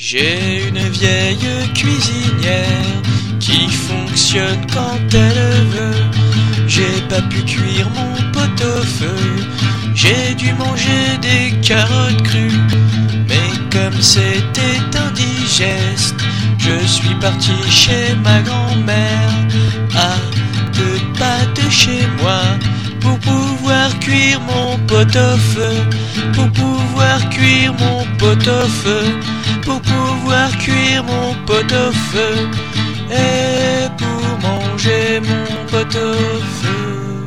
J'ai une vieille cuisinière qui fonctionne quand elle veut. J'ai pas pu cuire mon pot-au-feu, j'ai dû manger des carottes crues. Mais comme c'était indigeste, je suis parti chez ma grand-mère, à 2 pas de chez moi, pour pouvoir cuire mon pot-au-feu, pour pouvoir cuire mon pot-au-feu, pour pouvoir cuire mon pot-au-feu, et pour manger mon pot-au-feu.